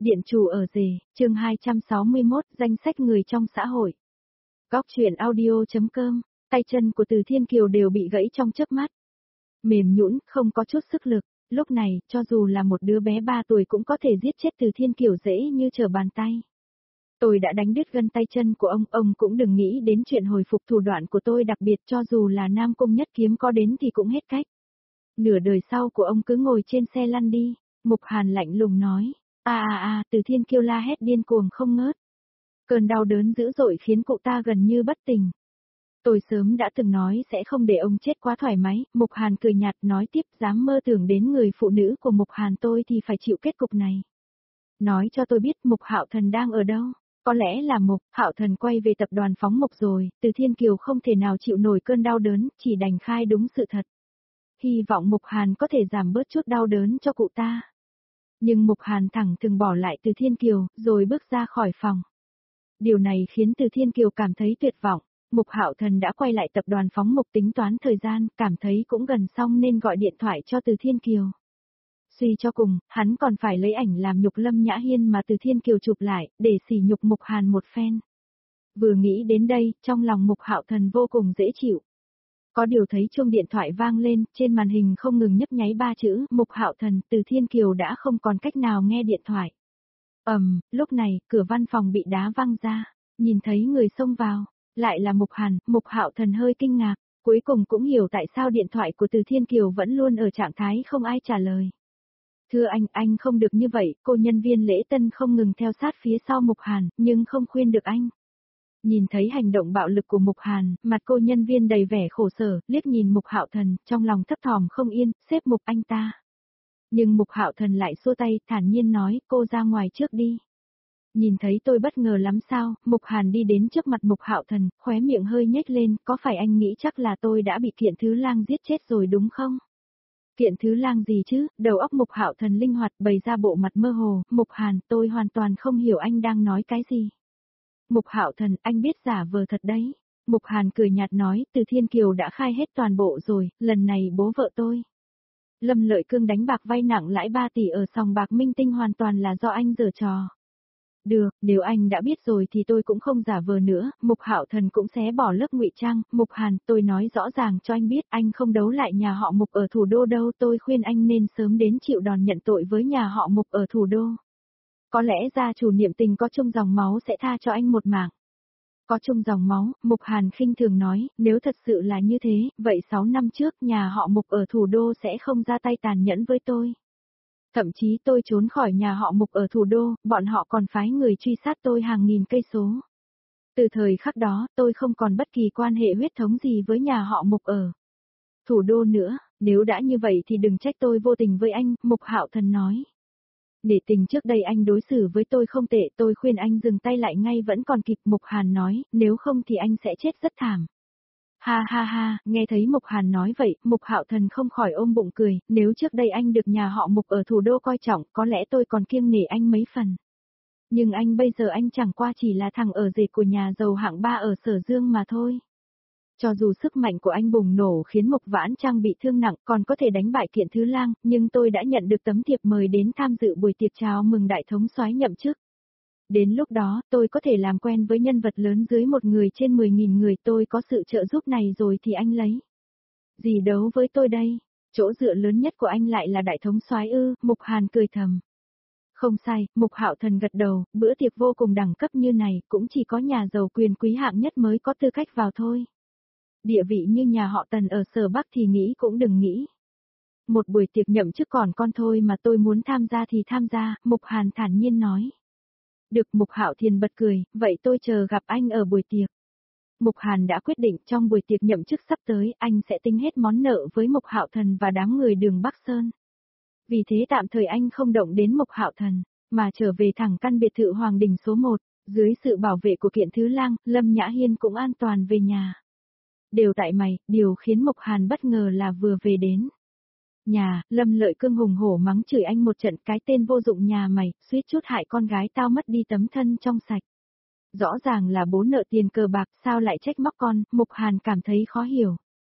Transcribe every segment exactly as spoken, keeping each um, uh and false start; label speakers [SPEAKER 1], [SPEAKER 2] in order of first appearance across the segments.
[SPEAKER 1] Điện chủ ở rể, chương hai trăm sáu mươi mốt, danh sách người trong xã hội. Góc truyện audio.com, tay chân của Từ Thiên Kiều đều bị gãy trong chớp mắt. Mềm nhũn, không có chút sức lực, lúc này, cho dù là một đứa bé ba tuổi cũng có thể giết chết Từ Thiên Kiều dễ như trở bàn tay. Tôi đã đánh đứt gân tay chân của ông, ông cũng đừng nghĩ đến chuyện hồi phục thủ đoạn của tôi, đặc biệt cho dù là Nam Cung Nhất Kiếm có đến thì cũng hết cách. Nửa đời sau của ông cứ ngồi trên xe lăn đi, Mục Hàn lạnh lùng nói. À à à, Từ Thiên Kiều la hét điên cuồng không ngớt. Cơn đau đớn dữ dội khiến cụ ta gần như bất tỉnh. Tôi sớm đã từng nói sẽ không để ông chết quá thoải mái, Mục Hàn cười nhạt nói tiếp, dám mơ tưởng đến người phụ nữ của Mục Hàn tôi thì phải chịu kết cục này. Nói cho tôi biết Mục Hạo Thần đang ở đâu, có lẽ là Mục Hạo Thần quay về tập đoàn phóng mộc rồi, Từ Thiên Kiều không thể nào chịu nổi cơn đau đớn, chỉ đành khai đúng sự thật. Hy vọng Mục Hàn có thể giảm bớt chút đau đớn cho cụ ta. Nhưng Mục Hàn thẳng thừng bỏ lại Từ Thiên Kiều, rồi bước ra khỏi phòng. Điều này khiến Từ Thiên Kiều cảm thấy tuyệt vọng. Mục Hạo Thần đã quay lại tập đoàn phóng mộc tính toán thời gian, cảm thấy cũng gần xong nên gọi điện thoại cho Từ Thiên Kiều. Suy cho cùng, hắn còn phải lấy ảnh làm nhục Lâm Nhã Hiên mà Từ Thiên Kiều chụp lại, để sỉ nhục Mục Hàn một phen. Vừa nghĩ đến đây, trong lòng Mục Hạo Thần vô cùng dễ chịu. Có điều thấy chuông điện thoại vang lên, trên màn hình không ngừng nhấp nháy ba chữ, Mục Hạo Thần, Từ Thiên Kiều đã không còn cách nào nghe điện thoại. Ầm, um, lúc này, cửa văn phòng bị đá văng ra, nhìn thấy người xông vào, lại là Mục Hàn, Mục Hạo Thần hơi kinh ngạc, cuối cùng cũng hiểu tại sao điện thoại của Từ Thiên Kiều vẫn luôn ở trạng thái không ai trả lời. Thưa anh, anh không được như vậy, cô nhân viên lễ tân không ngừng theo sát phía sau Mục Hàn, nhưng không khuyên được anh. Nhìn thấy hành động bạo lực của Mục Hàn, mặt cô nhân viên đầy vẻ khổ sở, liếc nhìn Mục Hạo Thần, trong lòng thấp thỏm không yên, xếp Mục anh ta. Nhưng Mục Hạo Thần lại xua tay, thản nhiên nói, cô ra ngoài trước đi. Nhìn thấy tôi bất ngờ lắm sao, Mục Hàn đi đến trước mặt Mục Hạo Thần, khóe miệng hơi nhếch lên, có phải anh nghĩ chắc là tôi đã bị Kiện Thứ Lang giết chết rồi đúng không? Kiện Thứ Lang gì chứ, đầu óc Mục Hạo Thần linh hoạt bày ra bộ mặt mơ hồ, Mục Hàn, tôi hoàn toàn không hiểu anh đang nói cái gì. Mục Hạo Thần, anh biết giả vờ thật đấy. Mục Hàn cười nhạt nói, Từ Thiên Kiều đã khai hết toàn bộ rồi, lần này bố vợ tôi. Lâm Lợi Cương đánh bạc vay nặng lãi ba tỷ ở sòng bạc Minh Tinh hoàn toàn là do anh giở trò. Được, nếu anh đã biết rồi thì tôi cũng không giả vờ nữa, Mục Hạo Thần cũng xé bỏ lớp ngụy trang, Mục Hàn, tôi nói rõ ràng cho anh biết, anh không đấu lại nhà họ Mục ở thủ đô đâu, tôi khuyên anh nên sớm đến chịu đòn nhận tội với nhà họ Mục ở thủ đô. Có lẽ gia chủ niệm tình có chung dòng máu sẽ tha cho anh một mạng. Có chung dòng máu, Mục Hàn khinh thường nói, nếu thật sự là như thế, vậy sáu năm trước nhà họ Mục ở thủ đô sẽ không ra tay tàn nhẫn với tôi. Thậm chí tôi trốn khỏi nhà họ Mục ở thủ đô, bọn họ còn phái người truy sát tôi hàng nghìn cây số. Từ thời khắc đó, tôi không còn bất kỳ quan hệ huyết thống gì với nhà họ Mục ở thủ đô nữa, nếu đã như vậy thì đừng trách tôi vô tình với anh, Mục Hạo Thần nói. Để tình trước đây anh đối xử với tôi không tệ, tôi khuyên anh dừng tay lại ngay vẫn còn kịp, Mục Hàn nói, nếu không thì anh sẽ chết rất thảm. Ha ha ha, nghe thấy Mục Hàn nói vậy, Mục Hạo Thần không khỏi ôm bụng cười, nếu trước đây anh được nhà họ Mục ở thủ đô coi trọng, có lẽ tôi còn kiêng nể anh mấy phần. Nhưng anh bây giờ anh chẳng qua chỉ là thằng ở rể của nhà giàu hạng ba ở Sở Dương mà thôi. Cho dù sức mạnh của anh bùng nổ khiến Mục Vãn Trang bị thương nặng còn có thể đánh bại Kiện Thứ Lang, nhưng tôi đã nhận được tấm thiệp mời đến tham dự buổi tiệc chào mừng đại thống soái nhậm chức. Đến lúc đó, tôi có thể làm quen với nhân vật lớn dưới một người trên mười nghìn người, tôi có sự trợ giúp này rồi thì anh lấy gì đấu với tôi đây? Chỗ dựa lớn nhất của anh lại là đại thống soái ư? Mục Hàn cười thầm. Không sai, Mục Hạo Thần gật đầu, bữa tiệc vô cùng đẳng cấp như này, cũng chỉ có nhà giàu quyền quý hạng nhất mới có tư cách vào thôi. Địa vị như nhà họ Tần ở Sở Bắc thì nghĩ cũng đừng nghĩ. Một buổi tiệc nhậm chức còn con thôi mà tôi muốn tham gia thì tham gia, Mục Hàn thản nhiên nói. Được, Mục Hạo Thiền bật cười, vậy tôi chờ gặp anh ở buổi tiệc. Mục Hàn đã quyết định trong buổi tiệc nhậm chức sắp tới, anh sẽ tính hết món nợ với Mục Hạo Thần và đám người đường Bắc Sơn. Vì thế tạm thời anh không động đến Mục Hạo Thần, mà trở về thẳng căn biệt thự Hoàng Đình số một, dưới sự bảo vệ của Kiện Thứ Lang, Lâm Nhã Hiên cũng an toàn về nhà. Đều tại mày, điều khiến Mục Hàn bất ngờ là vừa về đến nhà, Lâm Lợi Cương hùng hổ mắng chửi anh một trận, cái tên vô dụng nhà mày, suýt chút hại con gái tao mất đi tấm thân trong sạch. Rõ ràng là bố nợ tiền cờ bạc, sao lại trách móc con, Mục Hàn cảm thấy khó hiểu.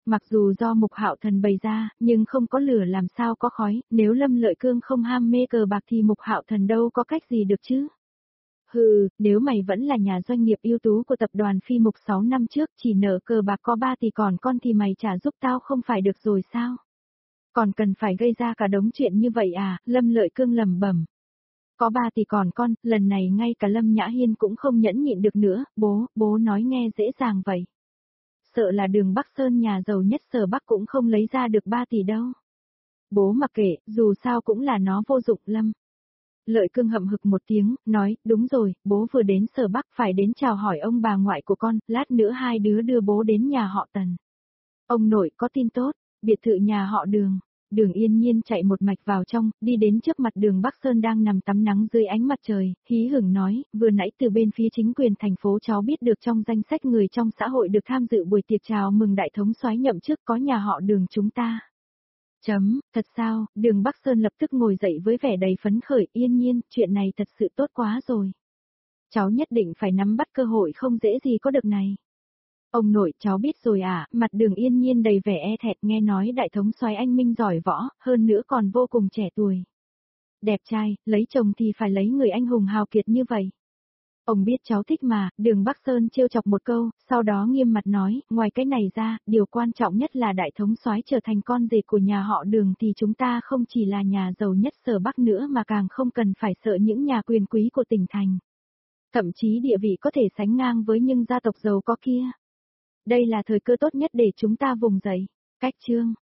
[SPEAKER 1] Mặc dù do Mục Hạo Thần bày ra, nhưng không có lửa làm sao có khói, nếu Lâm Lợi Cương không ham mê cờ bạc thì Mục Hạo Thần đâu có cách gì được chứ. Hừ, nếu mày vẫn là nhà doanh nghiệp ưu tú của tập đoàn Phi Mục sáu năm trước, chỉ nợ cờ bạc có ba tỷ còn con thì mày trả giúp tao không phải được rồi sao? Còn cần phải gây ra cả đống chuyện như vậy à, Lâm Lợi Cương lẩm bẩm. Có ba tỷ còn con, lần này ngay cả Lâm Nhã Hiên cũng không nhẫn nhịn được nữa, bố, bố nói nghe dễ dàng vậy. Sợ là Đường Bắc Sơn nhà giàu nhất Sở Bắc cũng không lấy ra được ba tỷ đâu. Bố mặc kệ, dù sao cũng là nó vô dụng Lâm. Lợi Cương hậm hực một tiếng, nói, đúng rồi, bố vừa đến Sở Bắc phải đến chào hỏi ông bà ngoại của con, lát nữa hai đứa đưa bố đến nhà họ Tần. Ông nội có tin tốt, biệt thự nhà họ Đường. Đường Yên Nhiên chạy một mạch vào trong, đi đến trước mặt Đường Bắc Sơn đang nằm tắm nắng dưới ánh mặt trời, hí hửng nói, vừa nãy từ bên phía chính quyền thành phố cháu biết được trong danh sách người trong xã hội được tham dự buổi tiệc chào mừng đại thống soái nhậm chức có nhà họ Đường chúng ta. Chấm, thật sao, Đường Bắc Sơn lập tức ngồi dậy với vẻ đầy phấn khởi, Yên Nhiên, chuyện này thật sự tốt quá rồi. Cháu nhất định phải nắm bắt cơ hội không dễ gì có được này. Ông nội cháu biết rồi à, mặt Đường Yên Nhiên đầy vẻ e thẹn nghe nói đại thống soái anh minh giỏi võ, hơn nữa còn vô cùng trẻ tuổi. Đẹp trai, lấy chồng thì phải lấy người anh hùng hào kiệt như vậy. Ông biết cháu thích mà, Đường Bắc Sơn trêu chọc một câu, sau đó nghiêm mặt nói, ngoài cái này ra, điều quan trọng nhất là đại thống soái trở thành con rể của nhà họ Đường thì chúng ta không chỉ là nhà giàu nhất Sở Bắc nữa mà càng không cần phải sợ những nhà quyền quý của tỉnh thành. Thậm chí địa vị có thể sánh ngang với những gia tộc giàu có kia. Đây là thời cơ tốt nhất để chúng ta vùng dậy. Cách chương